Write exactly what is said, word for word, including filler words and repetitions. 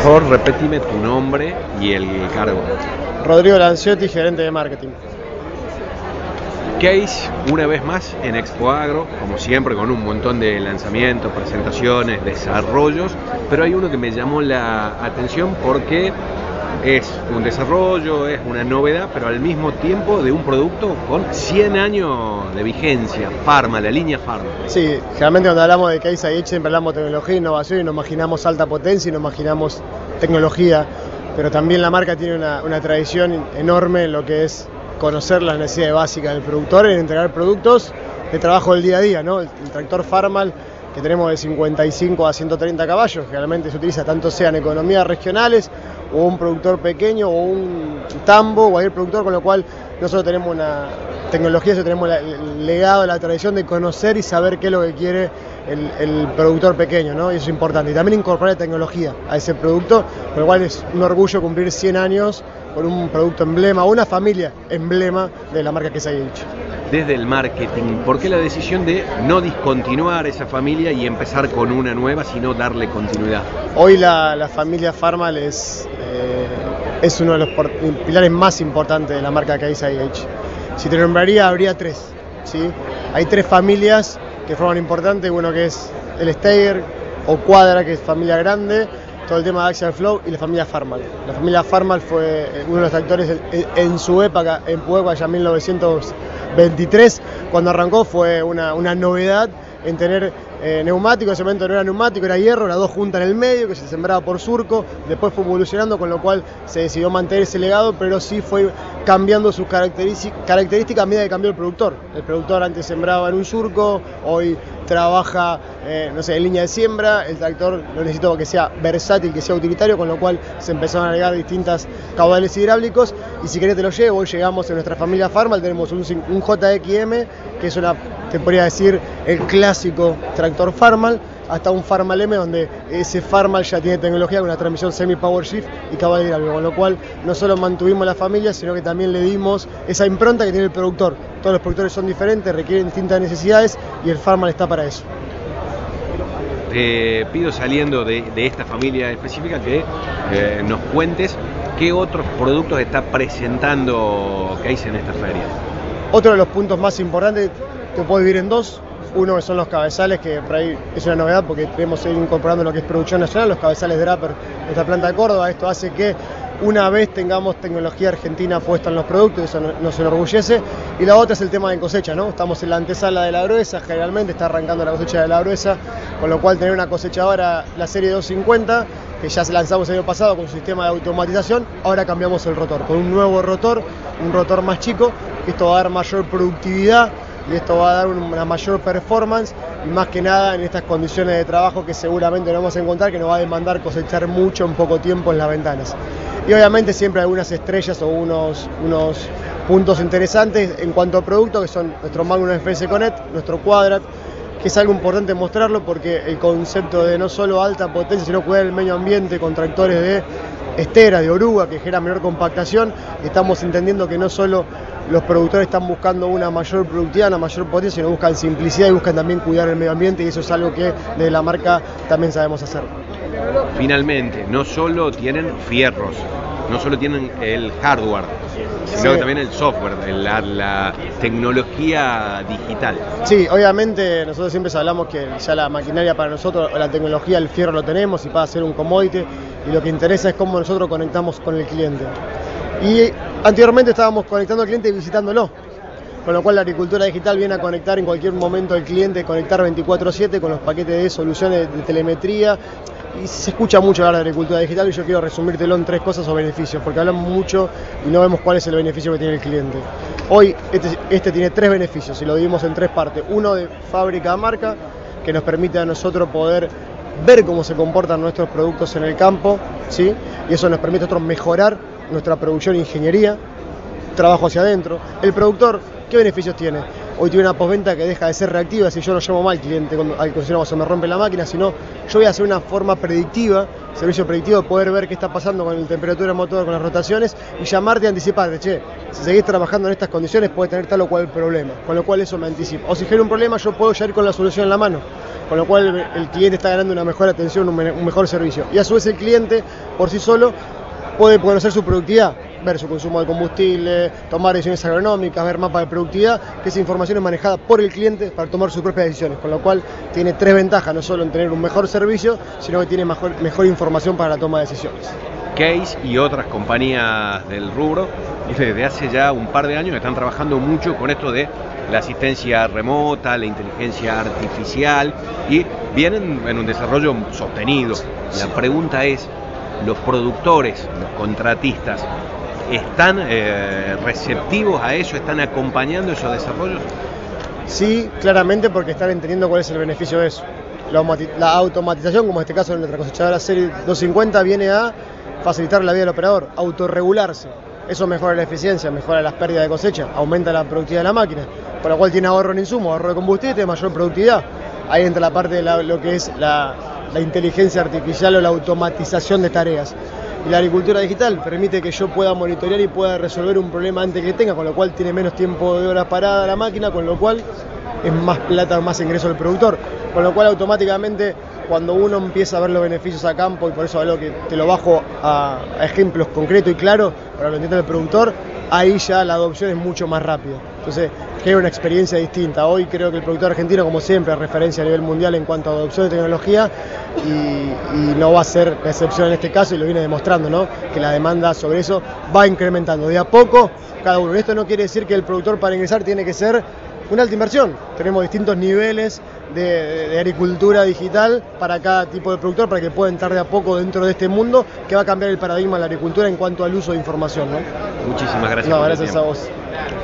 Por favor, repetime tu nombre y el cargo. Rodrigo Lanciotti, gerente de marketing. Case, una vez más en Expo Agro, como siempre, con un montón de lanzamientos, presentaciones, desarrollos, pero hay uno que me llamó la atención porque es un desarrollo, es una novedad, pero al mismo tiempo de un producto con cien años de vigencia, Pharma, la línea Pharma. Sí, generalmente cuando hablamos de Case I H siempre hablamos de tecnología e innovación y nos imaginamos alta potencia y nos imaginamos tecnología, pero también la marca tiene una, una tradición enorme en lo que es conocer las necesidades básicas del productor, en entregar productos de trabajo del día a día, ¿no? El, el tractor Farmal que tenemos de cincuenta y cinco a ciento treinta caballos, generalmente se utiliza tanto sea en economías regionales o un productor pequeño o un tambo o cualquier productor, con lo cual nosotros tenemos una tecnología, nosotros tenemos la, el legado, la tradición de conocer y saber qué es lo que quiere el, el productor pequeño, ¿no? Y eso es importante. Y también incorporar tecnología a ese producto, con lo cual es un orgullo cumplir cien años con un producto emblema, una familia emblema de la marca Case I H. Desde el marketing, ¿por qué la decisión de no discontinuar esa familia y empezar con una nueva, sino darle continuidad? Hoy la, la familia Farmal es, eh, es uno de los por, pilares más importantes de la marca Case I H. Si te nombraría, habría tres, ¿sí? Hay tres familias que forman importante, uno que es el Steiger o Quadra, que es familia grande, todo el tema de Axial Flow, y la familia Farmal. La familia Farmal fue uno de los tractores en, en su época, en Puebla, ya en mil novecientos veintitrés, cuando arrancó fue una, una novedad en tener eh, neumático. En ese momento no era neumático, era hierro, las dos juntas en el medio, que se sembraba por surco, después fue evolucionando, con lo cual se decidió mantener ese legado, pero sí fue cambiando sus características a medida que cambió el productor. El productor antes sembraba en un surco, hoy trabaja eh, no sé, en línea de siembra, el tractor lo necesitó que sea versátil, que sea utilitario, con lo cual se empezaron a agregar distintas caudales hidráulicos, y si querés te lo llevo, hoy llegamos en nuestra familia Farmal, tenemos un, un J X M, que es una, te podría decir, el clásico tractor Farmal, hasta un Farmal M, donde ese Farmal ya tiene tecnología con una transmisión semi-power shift y caudal hidráulico, con lo cual no solo mantuvimos la familia, sino que también le dimos esa impronta que tiene el productor. Todos los productores son diferentes, requieren distintas necesidades y el Farmal está para eso. Te pido, saliendo de, de esta familia específica, que eh, nos cuentes qué otros productos está presentando Case en esta feria. Otro de los puntos más importantes que puedo dividir en dos. Uno que son los cabezales, que por ahí es una novedad porque queremos seguir incorporando lo que es producción nacional, los cabezales Draper de nuestra planta de Córdoba. Esto hace que una vez tengamos tecnología argentina puesta en los productos, eso nos enorgullece. Y la otra es el tema de cosecha, ¿no? Estamos en la antesala de la gruesa, generalmente está arrancando la cosecha de la gruesa, con lo cual tener una cosechadora, la serie doscientos cincuenta, que ya se lanzamos el año pasado con su sistema de automatización, ahora cambiamos el rotor, con un nuevo rotor, un rotor más chico, que esto va a dar mayor productividad, y esto va a dar una mayor performance, y más que nada en estas condiciones de trabajo que seguramente nos vamos a encontrar, que nos va a demandar cosechar mucho en poco tiempo en las ventanas. Y obviamente siempre algunas estrellas o unos, unos puntos interesantes en cuanto a producto, que son nuestro Magnum F S Connect, nuestro Quadrat, que es algo importante mostrarlo porque el concepto de no solo alta potencia, sino cuidar el medio ambiente con tractores de estera, de oruga, que genera menor compactación. Estamos entendiendo que no solo los productores están buscando una mayor productividad, una mayor potencia, sino buscan simplicidad y buscan también cuidar el medio ambiente, y eso es algo que desde la marca también sabemos hacer. Finalmente, no solo tienen fierros, no solo tienen el hardware, sino sí, también el software, la, la tecnología digital. Sí, obviamente nosotros siempre hablamos que ya la maquinaria para nosotros, la tecnología, el fierro lo tenemos y para ser un commodity, y lo que interesa es cómo nosotros conectamos con el cliente. Y anteriormente estábamos conectando al cliente y visitándolo, con lo cual la agricultura digital viene a conectar en cualquier momento al cliente, conectar veinticuatro siete con los paquetes de soluciones de telemetría. Y se escucha mucho hablar de agricultura digital, y yo quiero resumírtelo en tres cosas o beneficios, porque hablamos mucho y no vemos cuál es el beneficio que tiene el cliente. Hoy este, este tiene tres beneficios y lo dividimos en tres partes. Uno de fábrica a marca, que nos permite a nosotros poder ver cómo se comportan nuestros productos en el campo, ¿sí? Y eso nos permite a nosotros mejorar nuestra producción e ingeniería, trabajo hacia adentro. El productor, ¿qué beneficios tiene? hoy tiene una postventa que deja de ser reactiva, si yo no llamo mal al cliente cuando al consideramos se me rompe la máquina, sino yo voy a hacer una forma predictiva, servicio predictivo, poder ver qué está pasando con la temperatura del motor, con las rotaciones y llamarte y anticiparte, che, si seguís trabajando en estas condiciones puede tener tal o cual problema, con lo cual eso me anticipa. O si genera un problema yo puedo ya ir con la solución en la mano, con lo cual el cliente está ganando una mejor atención, un, un mejor servicio. Y a su vez el cliente por sí solo puede conocer su productividad, ver su consumo de combustible, tomar decisiones agronómicas, ver mapas de productividad, que esa información es manejada por el cliente para tomar sus propias decisiones, con lo cual tiene tres ventajas, no solo en tener un mejor servicio, sino que tiene mejor, mejor información para la toma de decisiones. Case y otras compañías del rubro desde hace ya un par de años están trabajando mucho con esto de la asistencia remota, la inteligencia artificial y vienen en un desarrollo sostenido. La pregunta es, ¿los productores, los contratistas, están eh, receptivos a eso, están acompañando esos desarrollos? Sí, claramente, porque están entendiendo cuál es el beneficio de eso. La, la automatización, como en este caso en nuestra cosechadora Serie doscientos cincuenta, viene a facilitar la vida del operador, autorregularse. Eso mejora la eficiencia, mejora las pérdidas de cosecha, aumenta la productividad de la máquina, por lo cual tiene ahorro en insumos, ahorro de combustible, mayor productividad. Ahí entra la parte de la, lo que es la, la inteligencia artificial o la automatización de tareas. Y la agricultura digital permite que yo pueda monitorear y pueda resolver un problema antes que tenga, con lo cual tiene menos tiempo de hora parada la máquina, con lo cual es más plata, más ingreso del productor. Con lo cual automáticamente cuando uno empieza a ver los beneficios a campo, y por eso algo que te lo bajo a, a ejemplos concretos y claros para que lo entienda el productor, ahí ya la adopción es mucho más rápida. Entonces crea una experiencia distinta. Hoy creo que el productor argentino, como siempre, es referencia a nivel mundial en cuanto a adopción de tecnología y, y no va a ser la excepción en este caso, y lo viene demostrando, ¿no? Que la demanda sobre eso va incrementando de a poco cada uno. Esto no quiere decir que el productor para ingresar tiene que ser una alta inversión. Tenemos distintos niveles de, de, de agricultura digital para cada tipo de productor, para que pueda entrar de a poco dentro de este mundo que va a cambiar el paradigma de la agricultura en cuanto al uso de información, ¿no? Muchísimas gracias. No, gracias a vos.